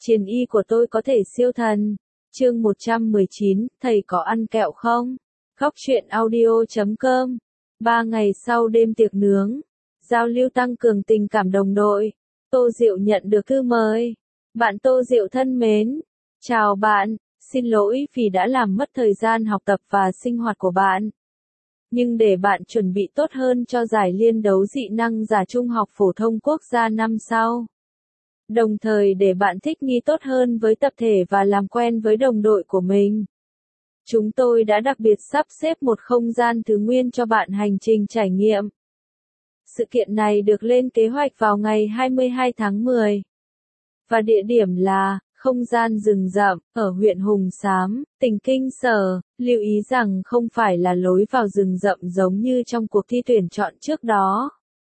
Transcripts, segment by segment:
Chiến y của tôi có thể siêu thần. Chương 119, thầy có ăn kẹo không? Góc truyện audio.com. 3 ngày sau đêm tiệc nướng, giao lưu tăng cường tình cảm đồng đội. Tô Diệu nhận được thư mời. Bạn Tô Diệu thân mến, chào bạn, xin lỗi vì đã làm mất thời gian học tập và sinh hoạt của bạn. Nhưng để bạn chuẩn bị tốt hơn cho giải liên đấu dị năng giả Trung học phổ thông quốc gia năm sau, đồng thời để bạn thích nghi tốt hơn với tập thể và làm quen với đồng đội của mình, chúng tôi đã đặc biệt sắp xếp một không gian thứ nguyên cho bạn hành trình trải nghiệm. Sự kiện này được lên kế hoạch vào ngày 22 tháng 10. Và địa điểm là không gian rừng rậm ở huyện Hùng Xám, tỉnh Kinh Sở. Lưu ý rằng không phải là lối vào rừng rậm giống như trong cuộc thi tuyển chọn trước đó.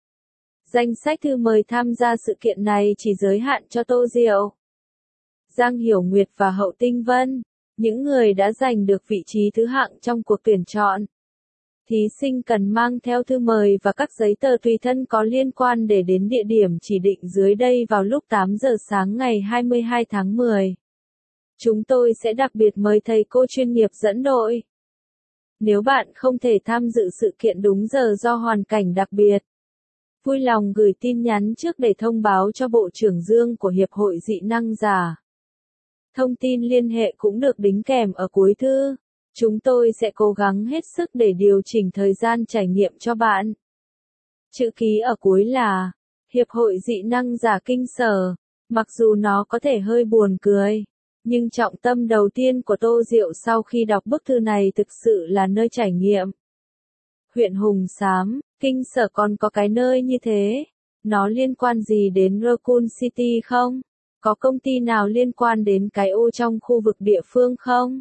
Danh sách thư mời tham gia sự kiện này chỉ giới hạn cho Tô Diệu, Giang Hiểu Nguyệt và Hậu Tinh Vân, những người đã giành được vị trí thứ hạng trong cuộc tuyển chọn. Thí sinh cần mang theo thư mời và các giấy tờ tùy thân có liên quan để đến địa điểm chỉ định dưới đây vào lúc 8 giờ sáng ngày 22 tháng 10. Chúng tôi sẽ đặc biệt mời thầy cô chuyên nghiệp dẫn đội. Nếu bạn không thể tham dự sự kiện đúng giờ do hoàn cảnh đặc biệt, vui lòng gửi tin nhắn trước để thông báo cho Bộ trưởng Dương của Hiệp hội Dị năng giả. Thông tin liên hệ cũng được đính kèm ở cuối thư. Chúng tôi sẽ cố gắng hết sức để điều chỉnh thời gian trải nghiệm cho bạn. Chữ ký ở cuối là Hiệp hội Dị năng giả Kinh Sở. Mặc dù nó có thể hơi buồn cười, nhưng trọng tâm đầu tiên của Tô Diệu sau khi đọc bức thư này thực sự là nơi trải nghiệm. Huyện Hùng Xám, Kinh Sở còn có cái nơi như thế. Nó liên quan gì đến Raccoon City không? Có công ty nào liên quan đến cái ô trong khu vực địa phương không?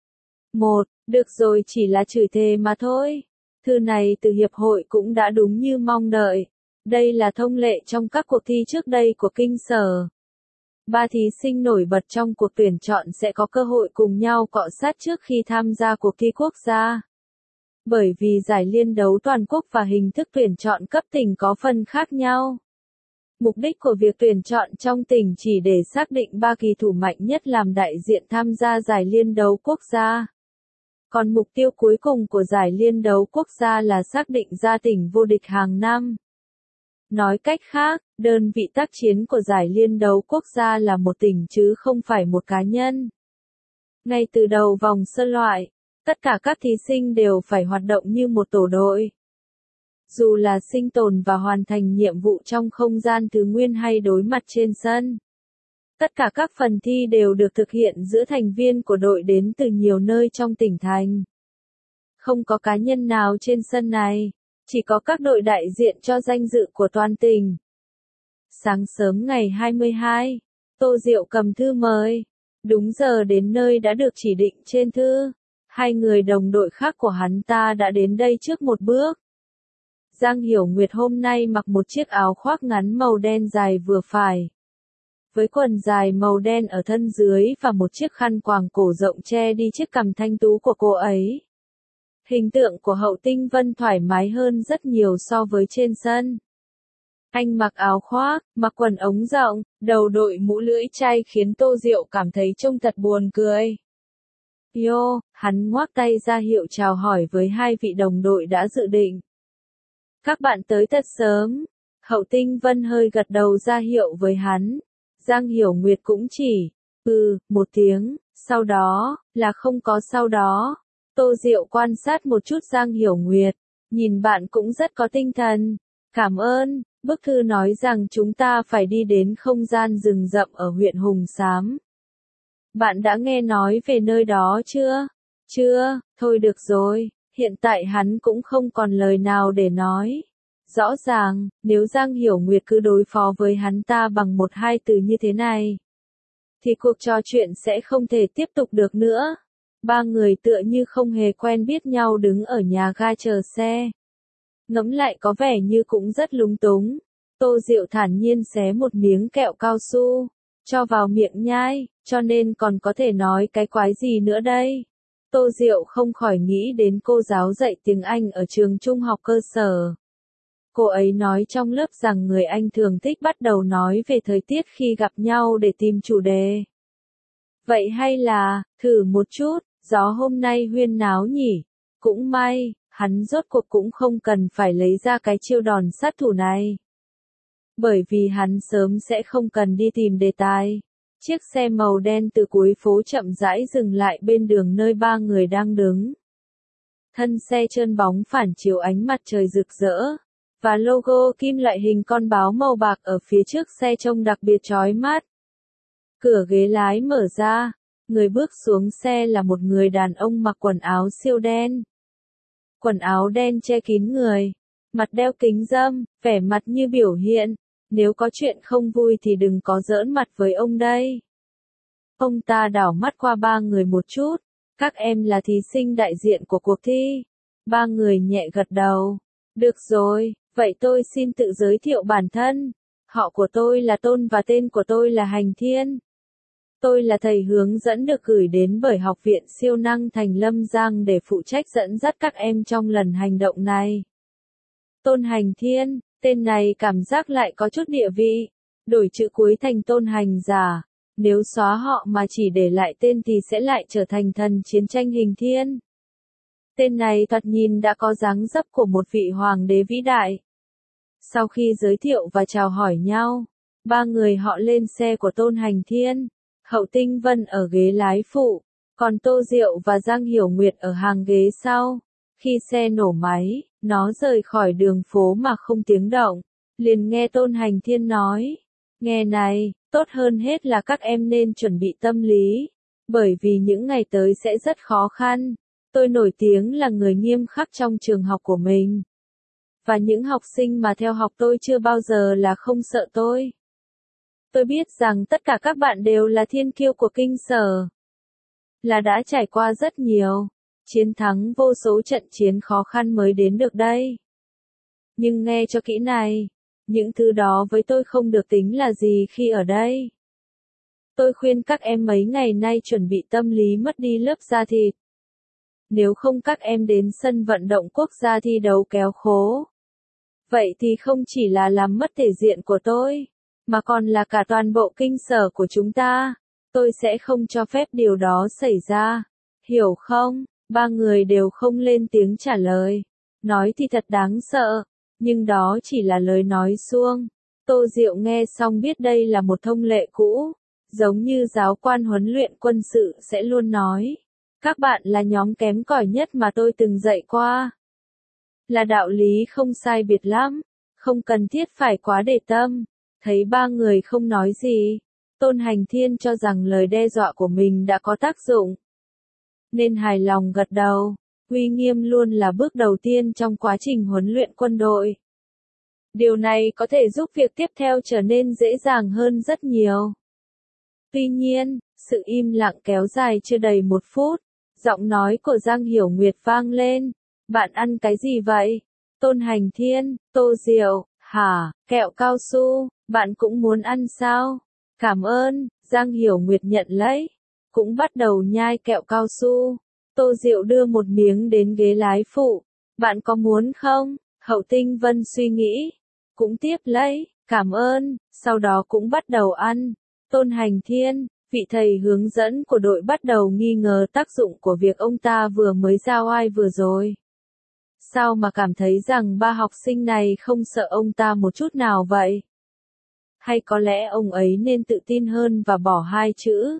Được rồi, chỉ là chửi thề mà thôi. Thư này từ hiệp hội cũng đã đúng như mong đợi. Đây là thông lệ trong các cuộc thi trước đây của Kinh Sở. 3 thí sinh nổi bật trong cuộc tuyển chọn sẽ có cơ hội cùng nhau cọ sát trước khi tham gia cuộc thi quốc gia. Bởi vì giải liên đấu toàn quốc và hình thức tuyển chọn cấp tỉnh có phần khác nhau. Mục đích của việc tuyển chọn trong tỉnh chỉ để xác định 3 kỳ thủ mạnh nhất làm đại diện tham gia giải liên đấu quốc gia. Còn mục tiêu cuối cùng của giải liên đấu quốc gia là xác định ra tỉnh vô địch hàng năm. Nói cách khác, đơn vị tác chiến của giải liên đấu quốc gia là một tỉnh chứ không phải một cá nhân. Ngay từ đầu vòng sơ loại, tất cả các thí sinh đều phải hoạt động như một tổ đội. Dù là sinh tồn và hoàn thành nhiệm vụ trong không gian thứ nguyên hay đối mặt trên sân. Tất cả các phần thi đều được thực hiện giữa thành viên của đội đến từ nhiều nơi trong tỉnh thành. Không có cá nhân nào trên sân này, chỉ có các đội đại diện cho danh dự của toàn tỉnh. Sáng sớm ngày 22, Tô Diệu cầm thư mời. Đúng giờ đến nơi đã được chỉ định trên thư. 2 người đồng đội khác của hắn ta đã đến đây trước một bước. Giang Hiểu Nguyệt hôm nay mặc một chiếc áo khoác ngắn màu đen dài vừa phải, với quần dài màu đen ở thân dưới và một chiếc khăn quàng cổ rộng che đi chiếc cằm thanh tú của cô ấy. Hình tượng của Hậu Tinh Vân thoải mái hơn rất nhiều so với trên sân. Anh mặc áo khoác, mặc quần ống rộng, đầu đội mũ lưỡi chai khiến Tô Diệu cảm thấy trông thật buồn cười. Hắn ngoác tay ra hiệu chào hỏi với 2 vị đồng đội đã dự định. Các bạn tới thật sớm. Hậu Tinh Vân hơi gật đầu ra hiệu với hắn. Giang Hiểu Nguyệt cũng chỉ, một tiếng, sau đó, là không có sau đó. Tô Diệu quan sát một chút Giang Hiểu Nguyệt, nhìn bạn cũng rất có tinh thần. Cảm ơn, bức thư nói rằng chúng ta phải đi đến không gian rừng rậm ở huyện Hùng Xám. Bạn đã nghe nói về nơi đó chưa? Chưa, thôi được rồi, hiện tại hắn cũng không còn lời nào để nói. Rõ ràng, nếu Giang Hiểu Nguyệt cứ đối phó với hắn ta bằng 1-2 từ như thế này, thì cuộc trò chuyện sẽ không thể tiếp tục được nữa. 3 người tựa như không hề quen biết nhau đứng ở nhà ga chờ xe. Ngẫm lại có vẻ như cũng rất lúng túng. Tô Diệu thản nhiên xé một miếng kẹo cao su, cho vào miệng nhai, cho nên còn có thể nói cái quái gì nữa đây. Tô Diệu không khỏi nghĩ đến cô giáo dạy tiếng Anh ở trường trung học cơ sở. Cô ấy nói trong lớp rằng người anh thường thích bắt đầu nói về thời tiết khi gặp nhau để tìm chủ đề. Vậy hay là, thử một chút, gió hôm nay huyên náo nhỉ? Cũng may, hắn rốt cuộc cũng không cần phải lấy ra cái chiêu đòn sát thủ này. Bởi vì hắn sớm sẽ không cần đi tìm đề tài. Chiếc xe màu đen từ cuối phố chậm rãi dừng lại bên đường nơi ba người đang đứng. Thân xe trơn bóng phản chiếu ánh mặt trời rực rỡ, và logo kim loại hình con báo màu bạc ở phía trước xe trông đặc biệt chói mắt. Cửa ghế lái mở ra, người bước xuống xe là một người đàn ông mặc quần áo siêu đen. Quần áo đen che kín người, mặt đeo kính râm, vẻ mặt như biểu hiện, nếu có chuyện không vui thì đừng có giỡn mặt với ông đây. Ông ta đảo mắt qua ba người một chút, các em là thí sinh đại diện của cuộc thi. Ba người nhẹ gật đầu. Được rồi, vậy tôi xin tự giới thiệu bản thân. Họ của tôi là Tôn và tên của tôi là Hành Thiên. Tôi là thầy hướng dẫn được gửi đến bởi Học viện Siêu năng Thành Lâm Giang để phụ trách dẫn dắt các em trong lần hành động này. Tôn Hành Thiên, tên này cảm giác lại có chút địa vị. Đổi chữ cuối thành Tôn Hành giả. Nếu xóa họ mà chỉ để lại tên thì sẽ lại trở thành thần chiến tranh Hình Thiên. Tên này thoạt nhìn đã có dáng dấp của một vị hoàng đế vĩ đại. Sau khi giới thiệu và chào hỏi nhau, ba người họ lên xe của Tôn Hành Thiên. Hậu Tinh Vân ở ghế lái phụ, còn Tô Diệu và Giang Hiểu Nguyệt ở hàng ghế sau. Khi xe nổ máy, nó rời khỏi đường phố mà không tiếng động, liền nghe Tôn Hành Thiên nói, nghe này, tốt hơn hết là các em nên chuẩn bị tâm lý, bởi vì những ngày tới sẽ rất khó khăn. Tôi nổi tiếng là người nghiêm khắc trong trường học của mình. Và những học sinh mà theo học tôi chưa bao giờ là không sợ tôi. Tôi biết rằng tất cả các bạn đều là thiên kiêu của kinh sở. Là đã trải qua rất nhiều, chiến thắng vô số trận chiến khó khăn mới đến được đây. Nhưng nghe cho kỹ này, những thứ đó với tôi không được tính là gì khi ở đây. Tôi khuyên các em mấy ngày nay chuẩn bị tâm lý mất đi lớp da thịt. Nếu không các em đến sân vận động quốc gia thi đấu kéo khố. Vậy thì không chỉ là làm mất thể diện của tôi, mà còn là cả toàn bộ kinh sở của chúng ta. Tôi sẽ không cho phép điều đó xảy ra. Hiểu không? Ba người đều không lên tiếng trả lời. Nói thì thật đáng sợ, nhưng đó chỉ là lời nói suông. Tô Diệu nghe xong biết đây là một thông lệ cũ, giống như giáo quan huấn luyện quân sự sẽ luôn nói. Các bạn là nhóm kém cỏi nhất mà tôi từng dạy qua. Là đạo lý không sai biệt lắm, không cần thiết phải quá để tâm. Thấy ba người không nói gì, Tôn Hành Thiên cho rằng lời đe dọa của mình đã có tác dụng. Nên hài lòng gật đầu, uy nghiêm luôn là bước đầu tiên trong quá trình huấn luyện quân đội. Điều này có thể giúp việc tiếp theo trở nên dễ dàng hơn rất nhiều. Tuy nhiên, sự im lặng kéo dài chưa đầy 1 phút, giọng nói của Giang Hiểu Nguyệt vang lên. Bạn ăn cái gì vậy? Tôn Hành Thiên, Tô Diệu, hả, kẹo cao su, bạn cũng muốn ăn sao? Cảm ơn, Giang Hiểu Nguyệt nhận lấy, cũng bắt đầu nhai kẹo cao su. Tô Diệu đưa một miếng đến ghế lái phụ. Bạn có muốn không? Hậu Tinh Vân suy nghĩ, cũng tiếp lấy, cảm ơn, sau đó cũng bắt đầu ăn. Tôn Hành Thiên, vị thầy hướng dẫn của đội bắt đầu nghi ngờ tác dụng của việc ông ta vừa mới giao ai vừa rồi. Sao mà cảm thấy rằng ba học sinh này không sợ ông ta một chút nào vậy? Hay có lẽ ông ấy nên tự tin hơn và bỏ 2 chữ?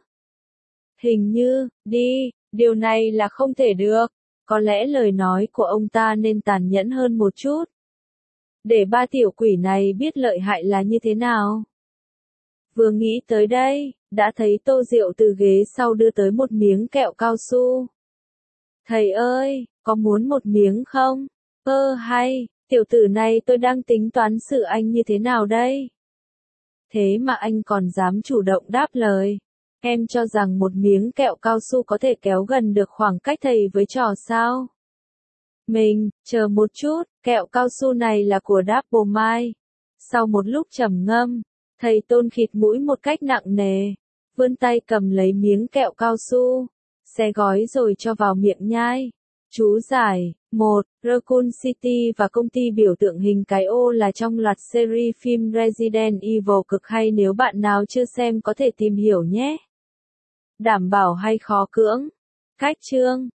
Hình như, đi, điều này là không thể được. Có lẽ lời nói của ông ta nên tàn nhẫn hơn một chút. Để ba tiểu quỷ này biết lợi hại là như thế nào. Vừa nghĩ tới đây, đã thấy Tô Diệu từ ghế sau đưa tới một miếng kẹo cao su. Thầy ơi, có muốn một miếng không? Hay, tiểu tử này tôi đang tính toán xử anh như thế nào đây? Thế mà anh còn dám chủ động đáp lời. Em cho rằng một miếng kẹo cao su có thể kéo gần được khoảng cách thầy với trò sao? Mình, chờ một chút, kẹo cao su này là của Double Mai. Sau một lúc trầm ngâm, thầy Tôn khịt mũi một cách nặng nề, vươn tay cầm lấy miếng kẹo cao su, xé gói rồi cho vào miệng nhai. Chú giải, 1. Raccoon City và công ty biểu tượng hình cái ô là trong loạt series phim Resident Evil cực hay, nếu bạn nào chưa xem có thể tìm hiểu nhé. Đảm bảo hay khó cưỡng. Cách chương